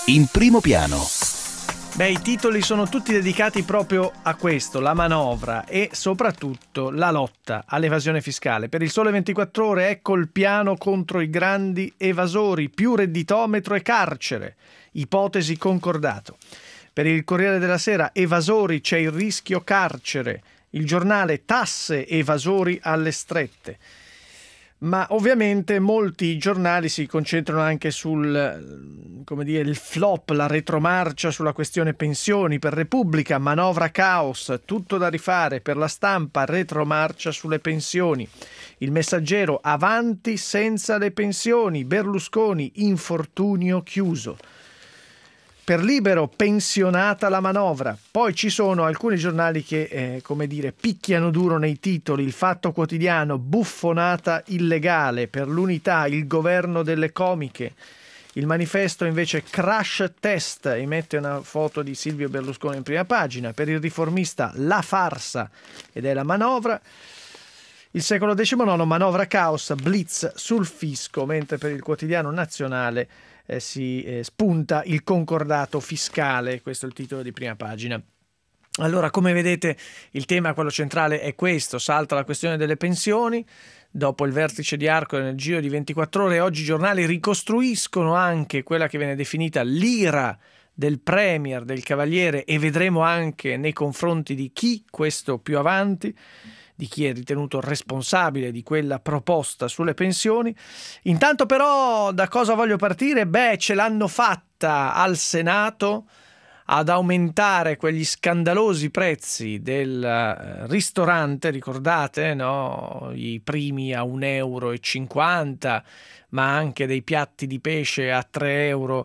In primo piano. Beh, i titoli sono tutti dedicati proprio a questo, la manovra e soprattutto la lotta all'evasione fiscale. Per il Sole 24 Ore, ecco il piano contro i grandi evasori, più redditometro e carcere, ipotesi concordato. Per il Corriere della Sera, evasori, c'è il rischio carcere. Il Giornale, tasse, evasori alle strette. Ma ovviamente molti giornali si concentrano anche sul, il flop, la retromarcia sulla questione pensioni. Per Repubblica, manovra caos, tutto da rifare. Per La Stampa, retromarcia sulle pensioni. Il Messaggero, avanti senza le pensioni. Berlusconi, infortunio chiuso. Per Libero, pensionata la manovra. Poi ci sono alcuni giornali che, picchiano duro nei titoli. Il Fatto Quotidiano, buffonata illegale. Per l'Unità, il governo delle comiche. Il Manifesto invece, crash test, e mette una foto di Silvio Berlusconi in prima pagina. Per il Riformista, la farsa, ed è la manovra. Il Secolo XIX, manovra caos, blitz sul fisco, mentre per il Quotidiano Nazionale si spunta il concordato fiscale. Questo è il titolo di prima pagina. Allora, come vedete, il tema, quello centrale, è questo. Salta la questione delle pensioni. Dopo il vertice di Arco nel giro di 24 ore, oggi i giornali ricostruiscono anche quella che viene definita l'ira del premier, del Cavaliere, e vedremo anche nei confronti di chi, questo più avanti, di chi è ritenuto responsabile di quella proposta sulle pensioni. Intanto però da cosa voglio partire? Ce l'hanno fatta al Senato ad aumentare quegli scandalosi prezzi del ristorante, ricordate, no? I primi a 1,50 euro, ma anche dei piatti di pesce a 3 euro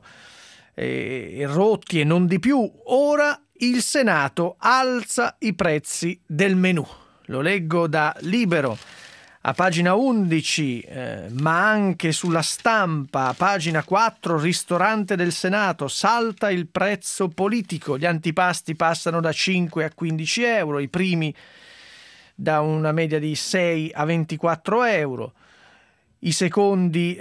e rotti e non di più. Ora il Senato alza i prezzi del menù. Lo leggo da Libero, a pagina 11, ma anche sulla Stampa, a pagina 4, ristorante del Senato, salta il prezzo politico, gli antipasti passano da 5 a 15 euro, i primi da una media di 6 a 24 euro, i secondi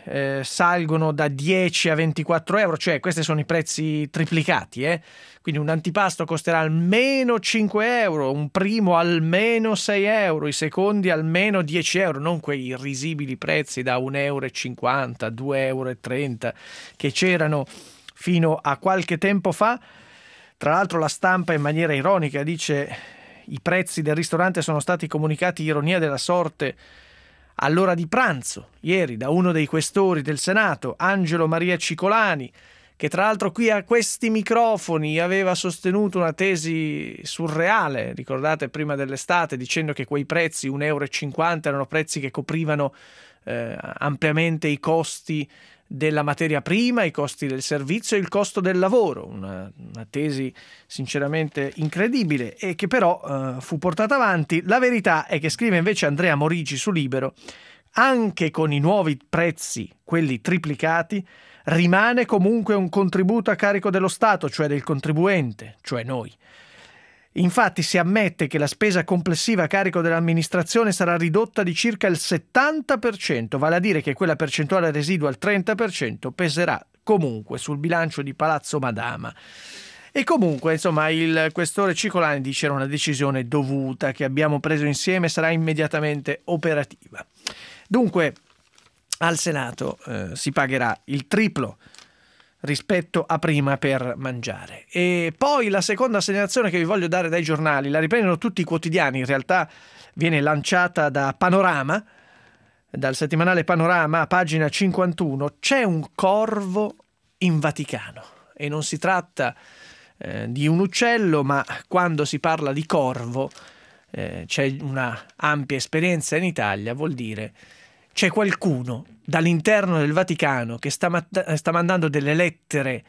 salgono da 10 a 24 euro, cioè questi sono i prezzi triplicati, Quindi un antipasto costerà almeno 5 euro, un primo almeno 6 euro, i secondi almeno 10 euro, non quei risibili prezzi da 1,50 euro, 2,30 euro che c'erano fino a qualche tempo fa. Tra l'altro la Stampa in maniera ironica dice: i prezzi del ristorante sono stati comunicati, ironia della sorte, all'ora di pranzo, ieri, da uno dei questori del Senato, Angelo Maria Cicolani, che tra l'altro qui a questi microfoni aveva sostenuto una tesi surreale, ricordate, prima dell'estate, dicendo che quei prezzi, 1,50 euro, erano prezzi che coprivano ampiamente i costi della materia prima, i costi del servizio e il costo del lavoro. Una tesi sinceramente incredibile e che però fu portata avanti. La verità è che, scrive invece Andrea Morigi su Libero, anche con i nuovi prezzi, quelli triplicati, rimane comunque un contributo a carico dello Stato, cioè del contribuente, cioè noi. Infatti si ammette che la spesa complessiva a carico dell'amministrazione sarà ridotta di circa il 70%, vale a dire che quella percentuale residua al 30% peserà comunque sul bilancio di Palazzo Madama. E comunque, insomma, il questore Cicolani dice: era una decisione dovuta che abbiamo preso insieme, sarà immediatamente operativa. Dunque, al Senato si pagherà il triplo rispetto a prima per mangiare. E poi la seconda segnalazione che vi voglio dare dai giornali, la riprendono tutti i quotidiani, in realtà viene lanciata da Panorama, dal settimanale Panorama, a pagina 51, c'è un corvo in Vaticano. E non si tratta di un uccello, ma quando si parla di corvo c'è una ampia esperienza in Italia, vuol dire c'è qualcuno dall'interno del Vaticano che sta mandando delle lettere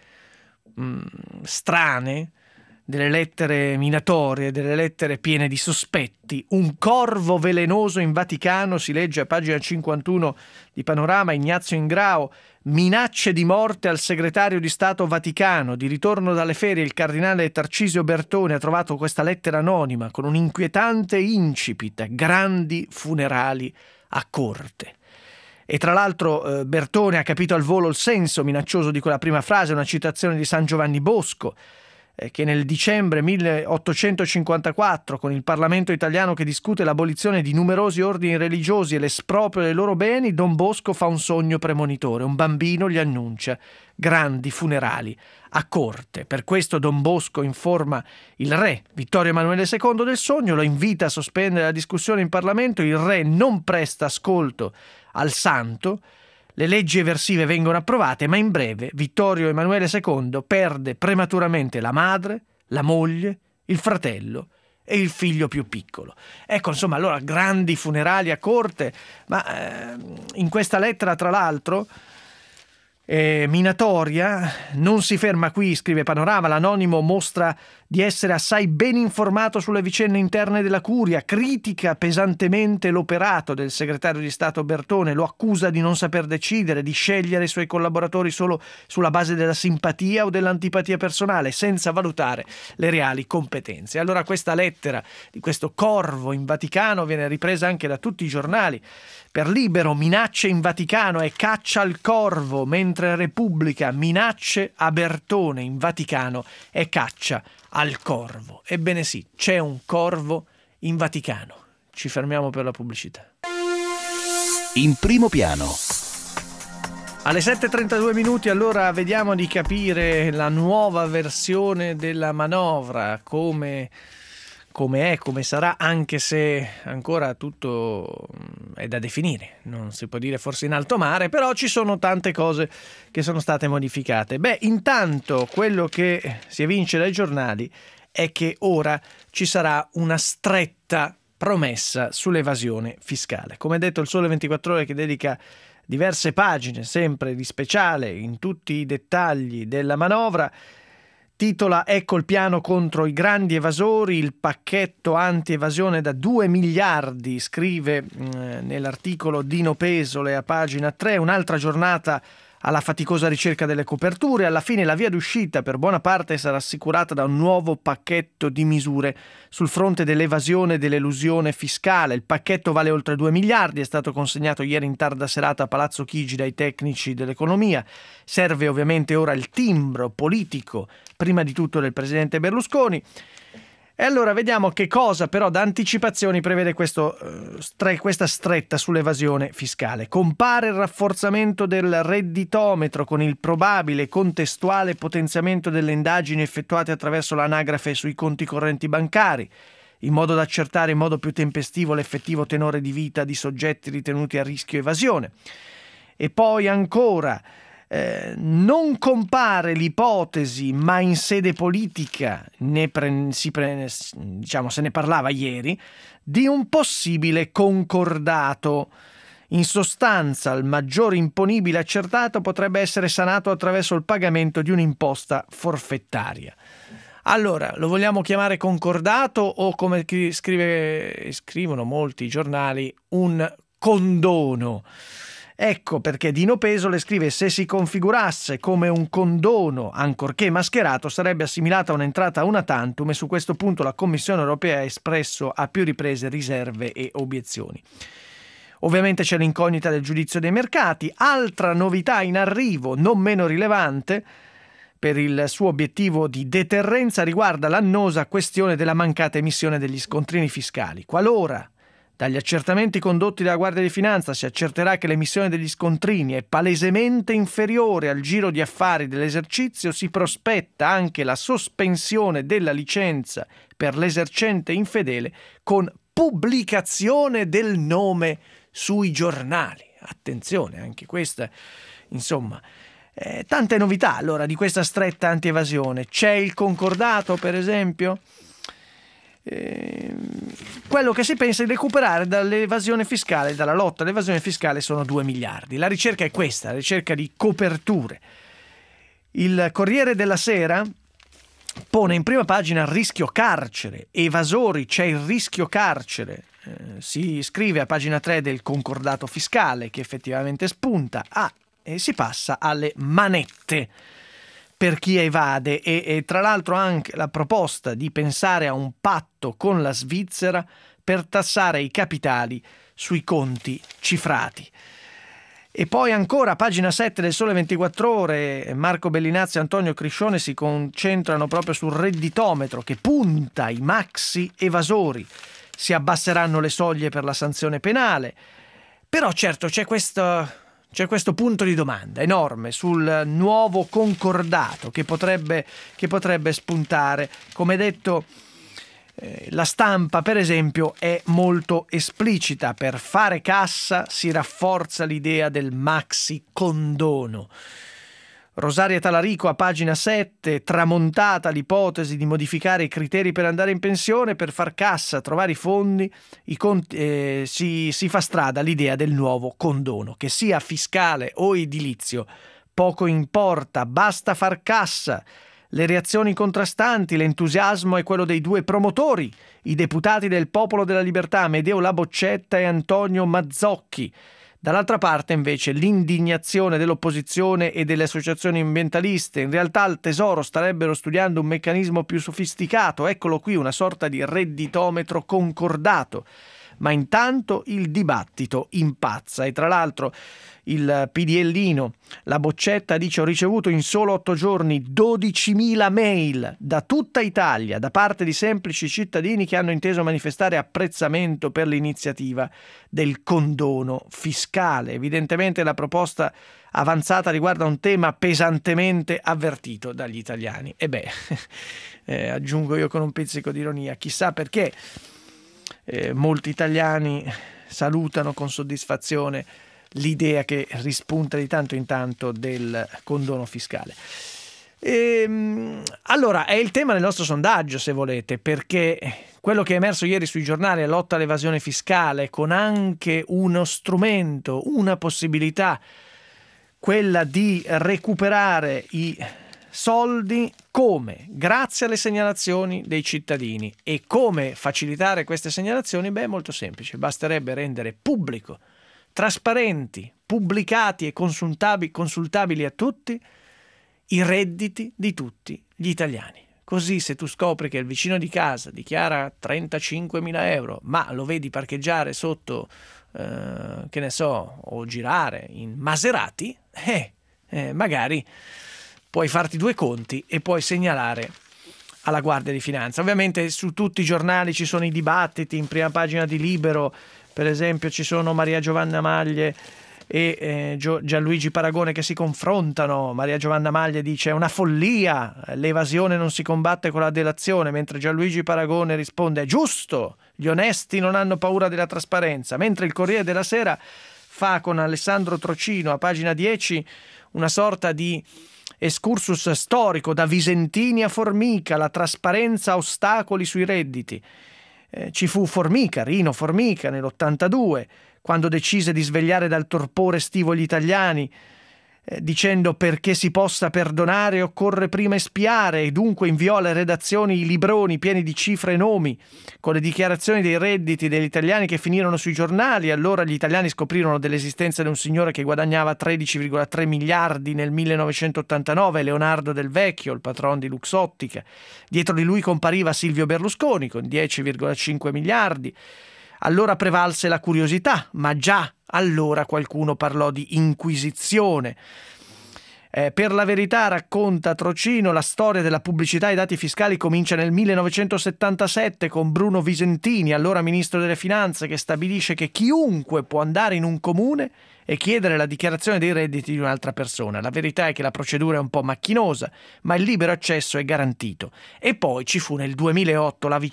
strane, delle lettere minatorie, delle lettere piene di sospetti. Un corvo velenoso in Vaticano, si legge a pagina 51 di Panorama. Ignazio Ingrao, minacce di morte al segretario di Stato Vaticano. Di ritorno dalle ferie il cardinale Tarcisio Bertone ha trovato questa lettera anonima con un inquietante incipit: grandi funerali a corte. E tra l'altro Bertone ha capito al volo il senso minaccioso di quella prima frase, una citazione di San Giovanni Bosco, che nel dicembre 1854, con il Parlamento italiano che discute l'abolizione di numerosi ordini religiosi e l'esproprio dei loro beni, Don Bosco fa un sogno premonitore. Un bambino gli annuncia grandi funerali a corte. Per questo Don Bosco informa il re Vittorio Emanuele II del sogno, lo invita a sospendere la discussione in Parlamento. Il re non presta ascolto al santo. Le leggi eversive vengono approvate, ma in breve Vittorio Emanuele II perde prematuramente la madre, la moglie, il fratello e il figlio più piccolo. Ecco, insomma, allora grandi funerali a corte, ma in questa lettera, tra l'altro, minatoria, non si ferma qui, scrive Panorama. L'anonimo mostra di essere assai ben informato sulle vicende interne della curia, critica pesantemente l'operato del segretario di Stato Bertone, lo accusa di non saper decidere, di scegliere i suoi collaboratori solo sulla base della simpatia o dell'antipatia personale, senza valutare le reali competenze. Allora questa lettera di questo corvo in Vaticano viene ripresa anche da tutti i giornali. Per Libero, minacce in Vaticano e caccia al corvo, mentre Repubblica, minacce a Bertone in Vaticano e caccia al corvo. Ebbene sì, c'è un corvo in Vaticano. Ci fermiamo per la pubblicità. In primo piano. Alle 7:32 minuti allora vediamo di capire la nuova versione della manovra, come è, come sarà, anche se ancora tutto è da definire, non si può dire forse in alto mare, però ci sono tante cose che sono state modificate. Intanto quello che si evince dai giornali è che ora ci sarà una stretta promessa sull'evasione fiscale. Come detto, il Sole 24 Ore, che dedica diverse pagine sempre di speciale in tutti i dettagli della manovra, titola "Ecco il piano contro i grandi evasori, il pacchetto anti-evasione da 2 miliardi", scrive nell'articolo Dino Pesole a pagina 3. Un'altra giornata alla faticosa ricerca delle coperture. Alla fine la via d'uscita per buona parte sarà assicurata da un nuovo pacchetto di misure sul fronte dell'evasione e dell'elusione fiscale. Il pacchetto vale oltre 2 miliardi, è stato consegnato ieri in tarda serata a Palazzo Chigi dai tecnici dell'economia. Serve ovviamente ora il timbro politico, prima di tutto del presidente Berlusconi. E allora vediamo che cosa però da anticipazioni prevede questa stretta sull'evasione fiscale. Compare il rafforzamento del redditometro con il probabile contestuale potenziamento delle indagini effettuate attraverso l'anagrafe sui conti correnti bancari, in modo da accertare in modo più tempestivo l'effettivo tenore di vita di soggetti ritenuti a rischio evasione. E poi ancora non compare l'ipotesi, ma in sede politica se ne parlava ieri, di un possibile concordato. In sostanza, il maggiore imponibile accertato potrebbe essere sanato attraverso il pagamento di un'imposta forfettaria. Allora, lo vogliamo chiamare concordato o, come scrivono molti giornali, un condono? Ecco perché Dino Pesole scrive: se si configurasse come un condono, ancorché mascherato, sarebbe assimilata a un'entrata una tantum, e su questo punto la Commissione europea ha espresso a più riprese riserve e obiezioni. Ovviamente c'è l'incognita del giudizio dei mercati. Altra novità in arrivo, non meno rilevante per il suo obiettivo di deterrenza, riguarda l'annosa questione della mancata emissione degli scontrini fiscali. Qualora dagli accertamenti condotti dalla Guardia di Finanza si accerterà che l'emissione degli scontrini è palesemente inferiore al giro di affari dell'esercizio, si prospetta anche la sospensione della licenza per l'esercente infedele con pubblicazione del nome sui giornali. Attenzione, anche questa, insomma, tante novità allora di questa stretta anti-evasione. C'è il concordato, per esempio. Quello che si pensa di recuperare dall'evasione fiscale, dalla lotta all'evasione fiscale, sono 2 miliardi. La ricerca è questa, la ricerca di coperture. Il Corriere della Sera pone in prima pagina rischio carcere, evasori, c'è il rischio carcere. Si scrive a pagina 3 del concordato fiscale, che effettivamente spunta, e si passa alle manette per chi evade, e tra l'altro anche la proposta di pensare a un patto con la Svizzera per tassare i capitali sui conti cifrati. E poi ancora, pagina 7 del Sole 24 Ore, Marco Bellinazzi e Antonio Criscione si concentrano proprio sul redditometro che punta i maxi evasori. Si abbasseranno le soglie per la sanzione penale. Però certo c'è questo punto di domanda enorme sul nuovo concordato che potrebbe spuntare. Come detto, la stampa, per esempio, è molto esplicita. Per fare cassa si rafforza l'idea del maxi condono. Rosaria Talarico a pagina 7, tramontata l'ipotesi di modificare i criteri per andare in pensione per far cassa, trovare i fondi, si fa strada l'idea del nuovo condono, che sia fiscale o edilizio, poco importa, basta far cassa. Le reazioni contrastanti, l'entusiasmo è quello dei due promotori, i deputati del Popolo della Libertà, Amedeo Laboccetta e Antonio Mazzocchi. Dall'altra parte, invece, l'indignazione dell'opposizione e delle associazioni ambientaliste. In realtà al Tesoro starebbero studiando un meccanismo più sofisticato, eccolo qui, una sorta di redditometro concordato. Ma intanto il dibattito impazza e tra l'altro il PDLino, la Boccetta, dice: ho ricevuto in solo 8 giorni 12.000 mail da tutta Italia da parte di semplici cittadini che hanno inteso manifestare apprezzamento per l'iniziativa del condono fiscale. Evidentemente la proposta avanzata riguarda un tema pesantemente avvertito dagli italiani. Aggiungo io con un pizzico di ironia, chissà perché molti italiani salutano con soddisfazione l'idea che rispunta di tanto in tanto del condono fiscale. Allora, è il tema del nostro sondaggio, se volete, perché quello che è emerso ieri sui giornali è lotta all'evasione fiscale, con anche uno strumento, una possibilità, quella di recuperare i soldi. Come? Grazie alle segnalazioni dei cittadini. E come facilitare queste segnalazioni? Molto semplice, basterebbe rendere pubblico, trasparenti, pubblicati e consultabili a tutti i redditi di tutti gli italiani. Così, se tu scopri che il vicino di casa dichiara 35.000 euro, ma lo vedi parcheggiare sotto, che ne so, o girare in Maserati, magari puoi farti due conti e puoi segnalare alla Guardia di Finanza. Ovviamente su tutti i giornali ci sono i dibattiti, in prima pagina di Libero, per esempio, ci sono Maria Giovanna Maglie e Gianluigi Paragone che si confrontano. Maria Giovanna Maglie dice: è una follia, l'evasione non si combatte con la delazione, mentre Gianluigi Paragone risponde: è giusto, gli onesti non hanno paura della trasparenza. Mentre il Corriere della Sera fa con Alessandro Trocino a pagina 10 una sorta di excursus storico da Visentini a Formica, la trasparenza ostacoli sui redditi. Ci fu Rino Formica nell'82, quando decise di svegliare dal torpore estivo gli italiani, dicendo: perché si possa perdonare occorre prima espiare, e dunque inviò alle redazioni i libroni pieni di cifre e nomi con le dichiarazioni dei redditi degli italiani che finirono sui giornali. Allora gli italiani scoprirono dell'esistenza di un signore che guadagnava 13,3 miliardi nel 1989, Leonardo Del Vecchio, il patron di Luxottica. Dietro di lui compariva Silvio Berlusconi con 10,5 miliardi. Allora prevalse la curiosità, ma già allora qualcuno parlò di inquisizione. Per la Verità, racconta Trocino, la storia della pubblicità ai dati fiscali comincia nel 1977 con Bruno Visentini, allora ministro delle Finanze, che stabilisce che chiunque può andare in un comune e chiedere la dichiarazione dei redditi di un'altra persona. La verità è che la procedura è un po' macchinosa, ma il libero accesso è garantito. E poi ci fu nel 2008 la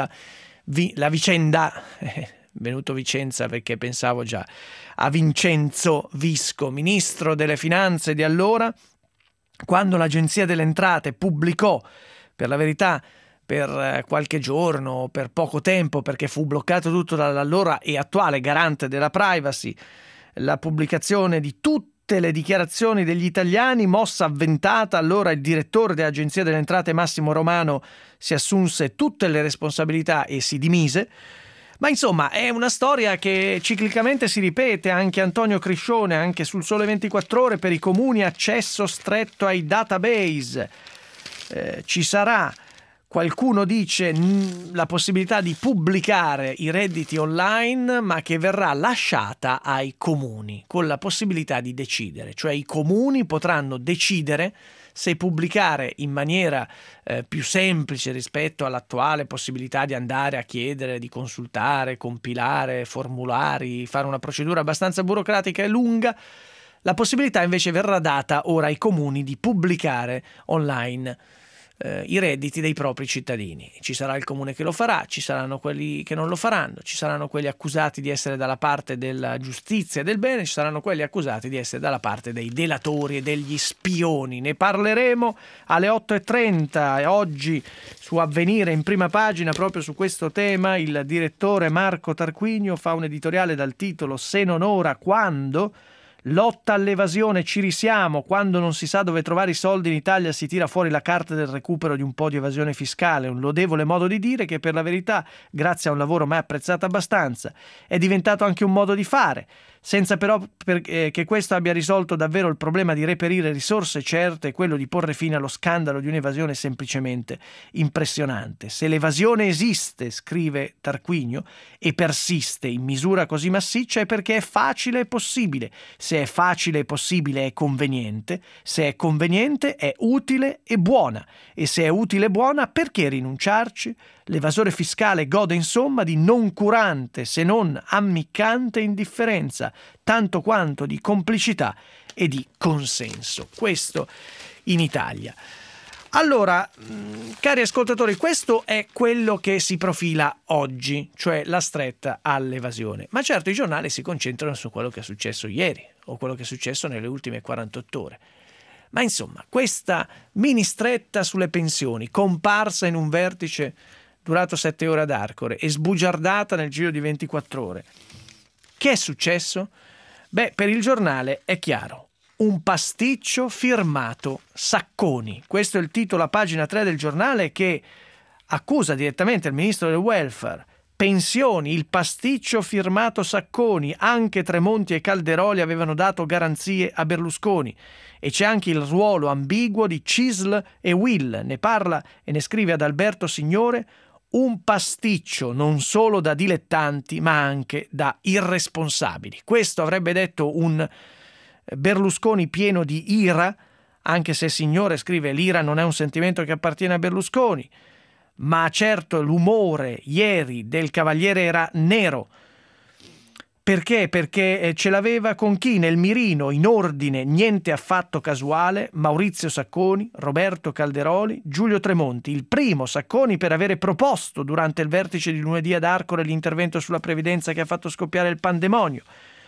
vicenda, venuto Vicenza perché pensavo già a Vincenzo Visco, ministro delle Finanze di allora, quando l'Agenzia delle Entrate pubblicò, per la Verità per qualche giorno, per poco tempo, perché fu bloccato tutto dall'allora e attuale garante della privacy, la pubblicazione di tutte le dichiarazioni degli italiani, mossa avventata. Allora il direttore dell'Agenzia delle Entrate, Massimo Romano, si assunse tutte le responsabilità e si dimise. Ma insomma è una storia che ciclicamente si ripete. Anche Antonio Criscione, anche sul Sole 24 Ore, per i comuni accesso stretto ai database. Ci sarà Qualcuno dice la possibilità di pubblicare i redditi online, ma che verrà lasciata ai comuni, con la possibilità di decidere. Cioè i comuni potranno decidere se pubblicare in maniera più semplice rispetto all'attuale possibilità di andare a chiedere, di consultare, compilare formulari, fare una procedura abbastanza burocratica e lunga. La possibilità invece verrà data ora ai comuni di pubblicare online i redditi dei propri cittadini. Ci sarà il comune che lo farà, ci saranno quelli che non lo faranno, ci saranno quelli accusati di essere dalla parte della giustizia e del bene, ci saranno quelli accusati di essere dalla parte dei delatori e degli spioni. Ne parleremo alle 8:30 e oggi su Avvenire in prima pagina proprio su questo tema. Il direttore Marco Tarquinio fa un editoriale dal titolo "Se non ora, quando?". Lotta all'evasione, ci risiamo. Quando non si sa dove trovare i soldi in Italia si tira fuori la carta del recupero di un po' di evasione fiscale, un lodevole modo di dire che per la verità, grazie a un lavoro mai apprezzato abbastanza, è diventato anche un modo di fare, senza però che questo abbia risolto davvero il problema di reperire risorse certe e quello di porre fine allo scandalo di un'evasione semplicemente impressionante. Se l'evasione esiste, scrive Tarquinio, e persiste in misura così massiccia è perché è facile e possibile. Se è facile e possibile è conveniente, se è conveniente è utile e buona, e se è utile e buona perché rinunciarci? L'evasore fiscale gode insomma di noncurante se non ammiccante indifferenza, tanto quanto di complicità e di consenso. Questo in Italia. Allora, cari ascoltatori, questo è quello che si profila oggi, cioè la stretta all'evasione. Ma certo i giornali si concentrano su quello che è successo ieri o quello che è successo nelle ultime 48 ore. Ma insomma, questa mini stretta sulle pensioni, comparsa in un vertice durato 7 ore ad Arcore e sbugiardata nel giro di 24 ore. Che è successo? Beh, per il giornale è chiaro. Un pasticcio firmato Sacconi. Questo è il titolo a pagina 3 del giornale, che accusa direttamente il ministro del welfare. Pensioni, il pasticcio firmato Sacconi. Anche Tremonti e Calderoli avevano dato garanzie a Berlusconi. E c'è anche il ruolo ambiguo di CISL e Will. Ne parla e ne scrive ad Alberto Signore. Un pasticcio non solo da dilettanti ma anche da irresponsabili. Questo avrebbe detto un Berlusconi pieno di ira, anche se Signore scrive l'ira non è un sentimento che appartiene a Berlusconi, ma certo l'umore ieri del Cavaliere era nero. Perché? Perché ce l'aveva con chi? Nel mirino, in ordine, niente affatto casuale, Maurizio Sacconi, Roberto Calderoli, Giulio Tremonti. Il primo, Sacconi, per avere proposto durante il vertice di lunedì ad Arcore l'intervento sulla previdenza che ha fatto scoppiare il pandemonio.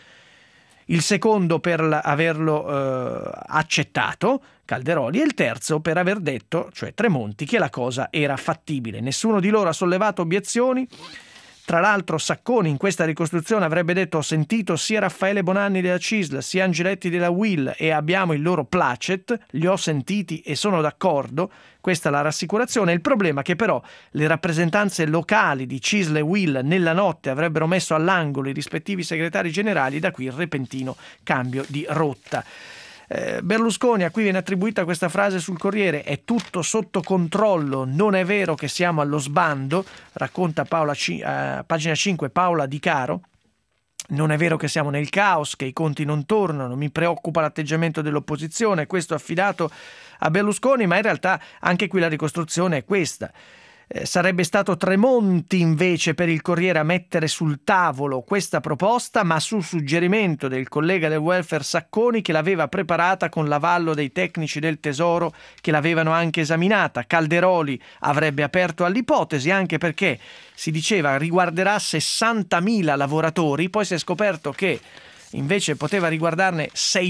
Il secondo per averlo accettato, Calderoli, e il terzo per aver detto, cioè Tremonti, che la cosa era fattibile. Nessuno di loro ha sollevato obiezioni. Tra l'altro Sacconi in questa ricostruzione avrebbe detto: ho sentito sia Raffaele Bonanni della CISL sia Angeletti della Will e abbiamo il loro placet, li ho sentiti e sono d'accordo. Questa è la rassicurazione. Il problema è che però le rappresentanze locali di CISL e Will nella notte avrebbero messo all'angolo i rispettivi segretari generali, da qui il repentino cambio di rotta. Berlusconi, a cui viene attribuita questa frase sul Corriere: è tutto sotto controllo, non è vero che siamo allo sbando, racconta pagina 5 Paola Di Caro. Non è vero che siamo nel caos, che i conti non tornano, mi preoccupa l'atteggiamento dell'opposizione, questo affidato a Berlusconi, ma in realtà anche qui la ricostruzione è questa. Sarebbe stato Tremonti invece per il Corriere a mettere sul tavolo questa proposta, ma su suggerimento del collega del welfare Sacconi, che l'aveva preparata con l'avallo dei tecnici del Tesoro che l'avevano anche esaminata. Calderoli avrebbe aperto all'ipotesi, anche perché si diceva riguarderà 60.000 lavoratori, poi si è scoperto che invece poteva riguardarne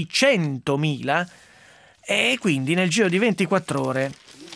600.000 e quindi nel giro di 24 ore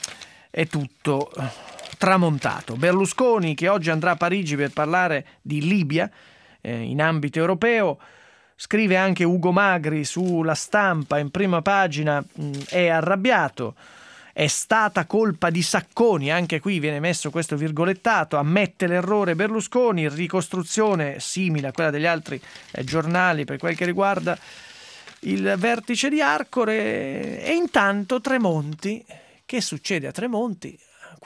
è tutto tramontato. Berlusconi, che oggi andrà a Parigi per parlare di Libia in ambito europeo, scrive anche Ugo Magri sulla Stampa in prima pagina, è arrabbiato, è stata colpa di Sacconi, anche qui viene messo questo virgolettato, ammette l'errore Berlusconi, ricostruzione simile a quella degli altri giornali per quel che riguarda il vertice di Arcore. E intanto Tremonti, che succede a Tremonti?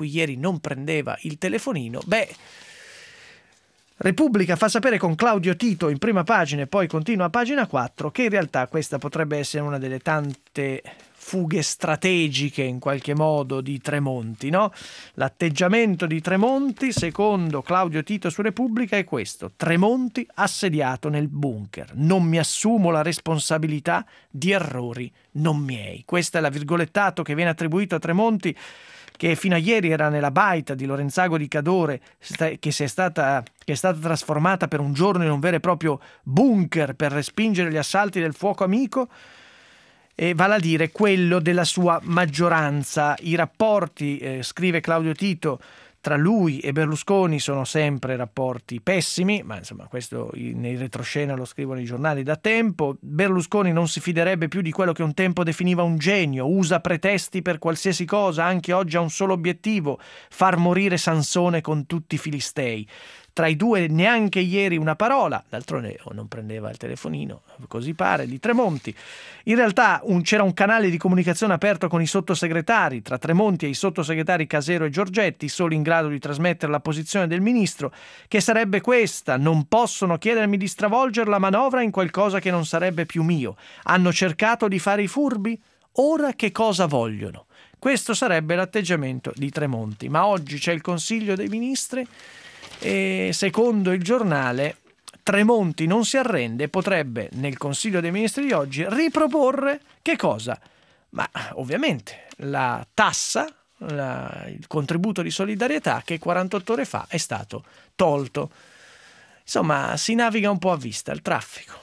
cui ieri non prendeva il telefonino. Repubblica fa sapere con Claudio Tito in prima pagina e poi continua a pagina 4 che in realtà questa potrebbe essere una delle tante fughe strategiche in qualche modo di Tremonti, no? L'atteggiamento di Tremonti, secondo Claudio Tito su Repubblica, è questo: Tremonti assediato nel bunker, non mi assumo la responsabilità di errori non miei. Questo è la virgolettato che viene attribuito a Tremonti, che fino a ieri era nella baita di Lorenzago di Cadore, che è stata trasformata per un giorno in un vero e proprio bunker per respingere gli assalti del fuoco amico, e vale a dire quello della sua maggioranza. I rapporti, scrive Claudio Tito, tra lui e Berlusconi sono sempre rapporti pessimi, ma insomma questo nei retroscena lo scrivono i giornali da tempo. Berlusconi non si fiderebbe più di quello che un tempo definiva un genio, usa pretesti per qualsiasi cosa, anche oggi ha un solo obiettivo: far morire Sansone con tutti i filistei. Tra i due neanche ieri una parola, d'altronde non prendeva il telefonino, così pare, di Tremonti. In realtà c'era un canale di comunicazione aperto con i sottosegretari, tra Tremonti e i sottosegretari Casero e Giorgetti, solo in grado di trasmettere la posizione del ministro, che sarebbe questa: non possono chiedermi di stravolgere la manovra in qualcosa che non sarebbe più mio. Hanno cercato di fare i furbi? Ora che cosa vogliono? Questo sarebbe l'atteggiamento di Tremonti. Ma oggi c'è il Consiglio dei Ministri e secondo il giornale Tremonti non si arrende e potrebbe nel Consiglio dei Ministri di oggi riproporre che cosa? Ma ovviamente la tassa, il contributo di solidarietà che 48 ore fa è stato tolto. Insomma, si naviga un po' a vista, il traffico.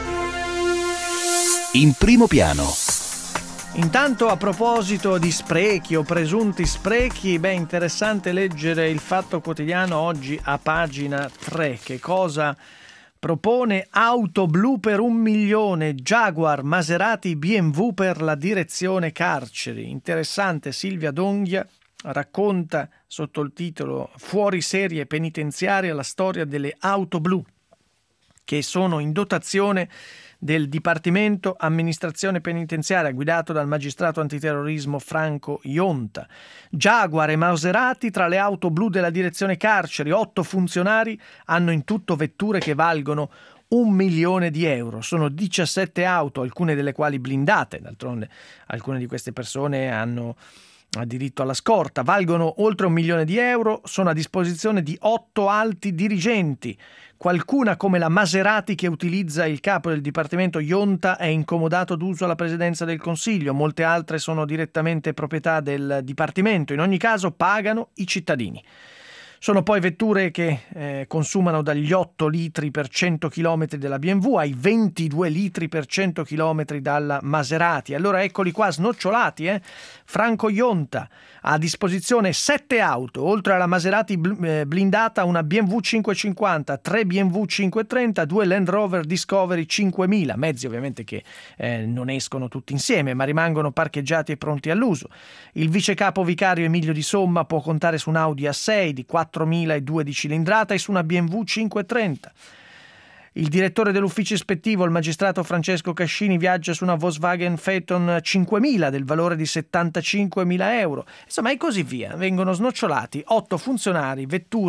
In primo piano. Intanto, a proposito di sprechi o presunti sprechi, interessante leggere il Fatto Quotidiano oggi a pagina 3. Che cosa propone? Auto blu per 1 milione, Jaguar, Maserati, BMW per la direzione carceri. Interessante, Silvia D'Onghia racconta sotto il titolo Fuori serie penitenziaria la storia delle auto blu che sono in dotazione del Dipartimento Amministrazione Penitenziaria guidato dal magistrato antiterrorismo Franco Ionta. Jaguar e Maserati tra le auto blu della direzione carceri. 8 funzionari hanno in tutto vetture che valgono 1 milione di euro. Sono 17 auto, alcune delle quali blindate. D'altronde alcune di queste persone hanno diritto alla scorta, valgono oltre 1 milione di euro, sono a disposizione di 8 alti dirigenti. Qualcuna, come la Maserati che utilizza il capo del Dipartimento Ionta, è incomodato d'uso alla Presidenza del Consiglio, molte altre sono direttamente proprietà del Dipartimento. In ogni caso pagano i cittadini. Sono poi vetture che consumano dagli 8 litri per 100 km della BMW ai 22 litri per 100 km dalla Maserati. Allora eccoli qua snocciolati. Franco Ionta ha a disposizione 7 auto, oltre alla Maserati blindata una BMW 550, 3 BMW 530, 2 Land Rover Discovery 5000, mezzi ovviamente che non escono tutti insieme ma rimangono parcheggiati e pronti all'uso. Il vice capo vicario Emilio Di Somma può contare su un Audi A6 di 4.002 di cilindrata e su una BMW 530. Il direttore dell'ufficio ispettivo, il magistrato Francesco Cascini, viaggia su una Volkswagen Phaeton 5000 del valore di 75.000 euro. Insomma, e così via. Vengono snocciolati 8 funzionari,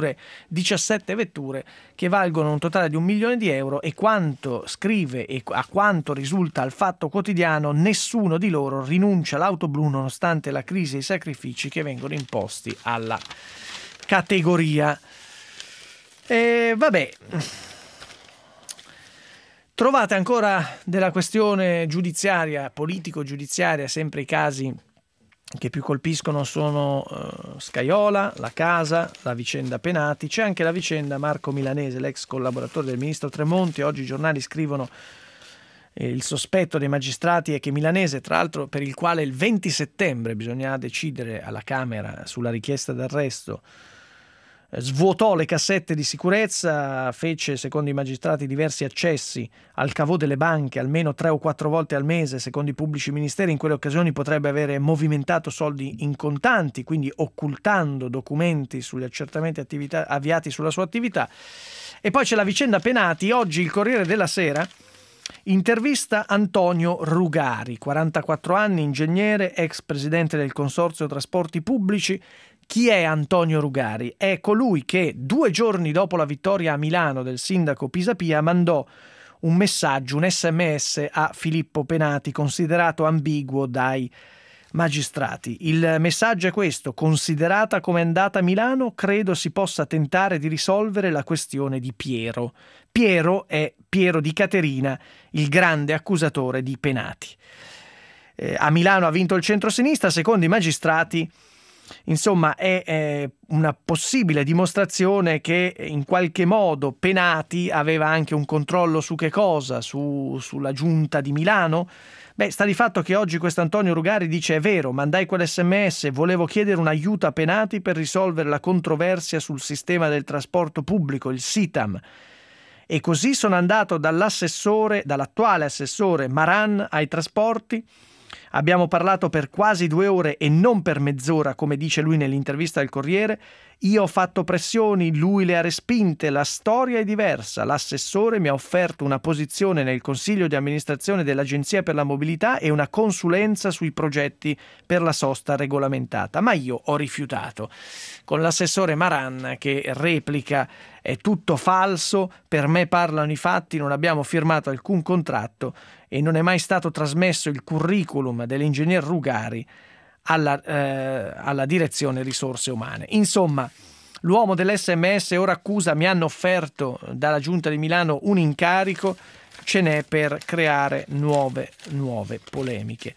17 vetture che valgono un totale di 1 milione di euro e quanto scrive e a quanto risulta al Fatto Quotidiano, nessuno di loro rinuncia all'auto blu nonostante la crisi e i sacrifici che vengono imposti alla categoria. Trovate ancora della questione giudiziaria, politico-giudiziaria, sempre i casi che più colpiscono sono Scajola, la casa, la vicenda Penati. C'è anche la vicenda Marco Milanese, l'ex collaboratore del ministro Tremonti. Oggi i giornali scrivono il sospetto dei magistrati è che Milanese, tra l'altro per il quale il 20 settembre bisogna decidere alla Camera sulla richiesta d'arresto, svuotò le cassette di sicurezza, fece secondo i magistrati diversi accessi al cavò delle banche almeno 3 o 4 volte al mese, secondo i pubblici ministeri. In quelle occasioni potrebbe avere movimentato soldi in contanti, quindi occultando documenti sugli accertamenti avviati sulla sua attività. E poi c'è la vicenda Penati. Oggi il Corriere della Sera intervista Antonio Rugari, 44 anni, ingegnere, ex presidente del Consorzio Trasporti Pubblici, Chi è Antonio Rugari? È colui che 2 giorni dopo la vittoria a Milano del sindaco Pisapia mandò un messaggio, un SMS a Filippo Penati, considerato ambiguo dai magistrati. Il messaggio è questo: considerata come è andata a Milano, credo si possa tentare di risolvere la questione di Piero. Piero è Piero di Caterina, il grande accusatore di Penati. A Milano ha vinto il centrosinistra, secondo i magistrati. Insomma, è una possibile dimostrazione che in qualche modo Penati aveva anche un controllo su che cosa? Sulla giunta di Milano? Beh, sta di fatto che oggi quest'Antonio Rugari dice: è vero, mandai quell'SMS, volevo chiedere un aiuto a Penati per risolvere la controversia sul sistema del trasporto pubblico, il SITAM. E così sono andato dall'attuale assessore Maran ai trasporti. Abbiamo parlato per quasi 2 ore e non per mezz'ora, come dice lui nell'intervista al Corriere. Io ho fatto pressioni, lui le ha respinte, la storia è diversa. L'assessore mi ha offerto una posizione nel consiglio di amministrazione dell'Agenzia per la Mobilità e una consulenza sui progetti per la sosta regolamentata, ma io ho rifiutato. Con l'assessore Maran che replica: è tutto falso, per me parlano i fatti, non abbiamo firmato alcun contratto e non è mai stato trasmesso il curriculum dell'ingegner Rugari alla direzione risorse umane. Insomma, l'uomo dell'SMS ora accusa: mi hanno offerto dalla giunta di Milano un incarico, ce n'è per creare nuove polemiche.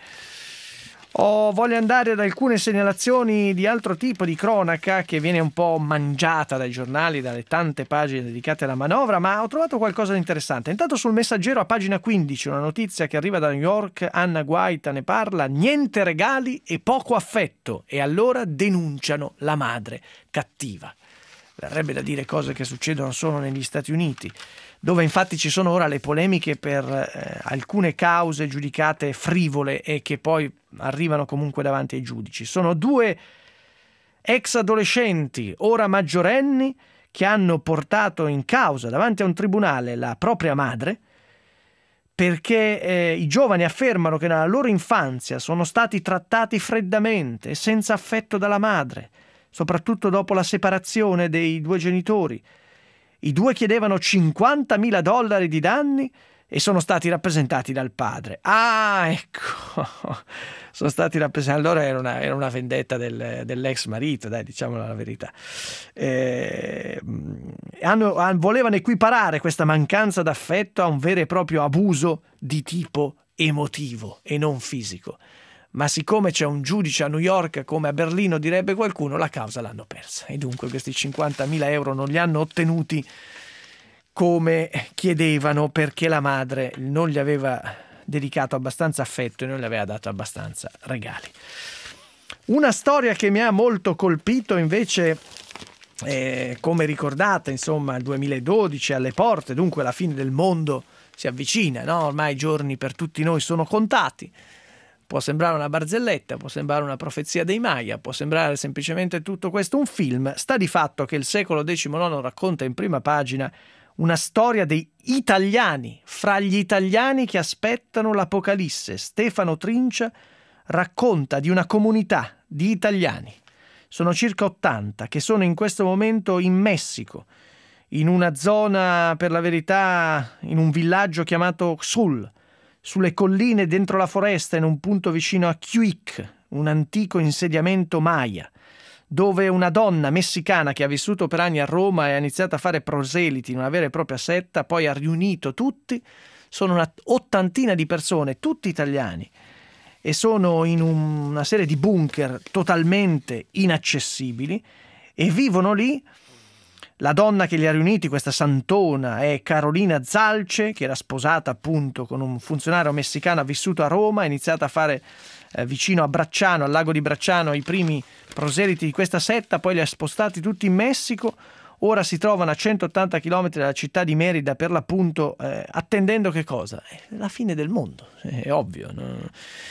Voglio andare ad alcune segnalazioni di altro tipo, di cronaca che viene un po' mangiata dai giornali, dalle tante pagine dedicate alla manovra, ma ho trovato qualcosa di interessante. Intanto sul Messaggero a pagina 15 una notizia che arriva da New York, Anna Guaita ne parla: niente regali e poco affetto, e allora denunciano la madre cattiva. Verrebbe da dire cose che succedono solo negli Stati Uniti, dove infatti ci sono ora le polemiche per alcune cause giudicate frivole e che poi arrivano comunque davanti ai giudici. Sono 2 ex adolescenti, ora maggiorenni, che hanno portato in causa davanti a un tribunale la propria madre perché i giovani affermano che nella loro infanzia sono stati trattati freddamente e senza affetto dalla madre, soprattutto dopo la separazione dei 2 genitori. I 2 chiedevano $50.000 di danni e sono stati rappresentati dal padre. Ah, ecco, sono stati rappresentati. Allora era una vendetta dell'ex marito, dai, diciamola la verità. Volevano equiparare questa mancanza d'affetto a un vero e proprio abuso di tipo emotivo e non fisico. Ma siccome c'è un giudice a New York, come a Berlino direbbe qualcuno, la causa l'hanno persa e dunque questi €50.000 non li hanno ottenuti come chiedevano, perché la madre non gli aveva dedicato abbastanza affetto e non gli aveva dato abbastanza regali. Una storia che mi ha molto colpito invece, come ricordate, insomma, il 2012 alle porte, dunque la fine del mondo si avvicina, no? Ormai i giorni per tutti noi sono contati. Può sembrare una barzelletta, può sembrare una profezia dei Maya, può sembrare semplicemente tutto questo un film. Sta di fatto che il secolo XIX racconta in prima pagina una storia dei italiani, fra gli italiani che aspettano l'Apocalisse. Stefano Trincia racconta di una comunità di italiani. Sono circa 80 che sono in questo momento in Messico, in una zona, per la verità, in un villaggio chiamato Xul, sulle colline dentro la foresta, in un punto vicino a Cuic, un antico insediamento Maya, dove una donna messicana che ha vissuto per anni a Roma e ha iniziato a fare proseliti in una vera e propria setta, poi ha riunito tutti, sono una 80 di persone, tutti italiani, e sono in una serie di bunker totalmente inaccessibili e vivono lì. La donna che li ha riuniti, questa santona, è Carolina Zalce, che era sposata appunto con un funzionario messicano, ha vissuto a Roma, ha iniziato a fare vicino a Bracciano, al lago di Bracciano, i primi proseliti di questa setta, poi li ha spostati tutti in Messico. Ora si trovano a 180 km dalla città di Merida, per l'appunto, attendendo che cosa? La fine del mondo, è ovvio, no?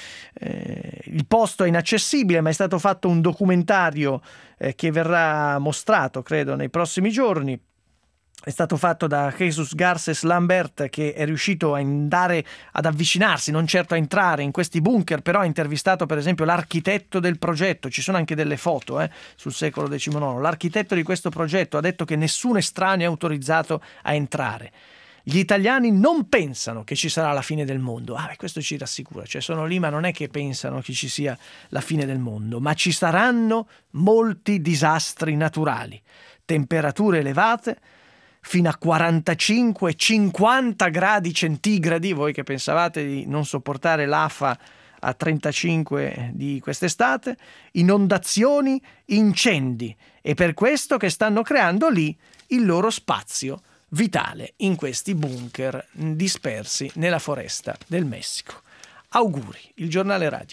Il posto è inaccessibile, ma è stato fatto un documentario che verrà mostrato, credo, nei prossimi giorni, è stato fatto da Jesus Garces Lambert, che è riuscito a andare ad avvicinarsi, non certo a entrare in questi bunker, però ha intervistato per esempio l'architetto del progetto. Ci sono anche delle foto sul secolo XIX. L'architetto di questo progetto ha detto che nessun estraneo è autorizzato a entrare. Gli italiani non pensano che ci sarà la fine del mondo. Questo ci rassicura, cioè sono lì ma non è che pensano che ci sia la fine del mondo, ma ci saranno molti disastri naturali, temperature elevate, fino a 45-50 gradi centigradi, voi che pensavate di non sopportare l'AFA a 35 di quest'estate, inondazioni, incendi, e per questo che stanno creando lì il loro spazio vitale in questi bunker dispersi nella foresta del Messico. Auguri, il giornale radio.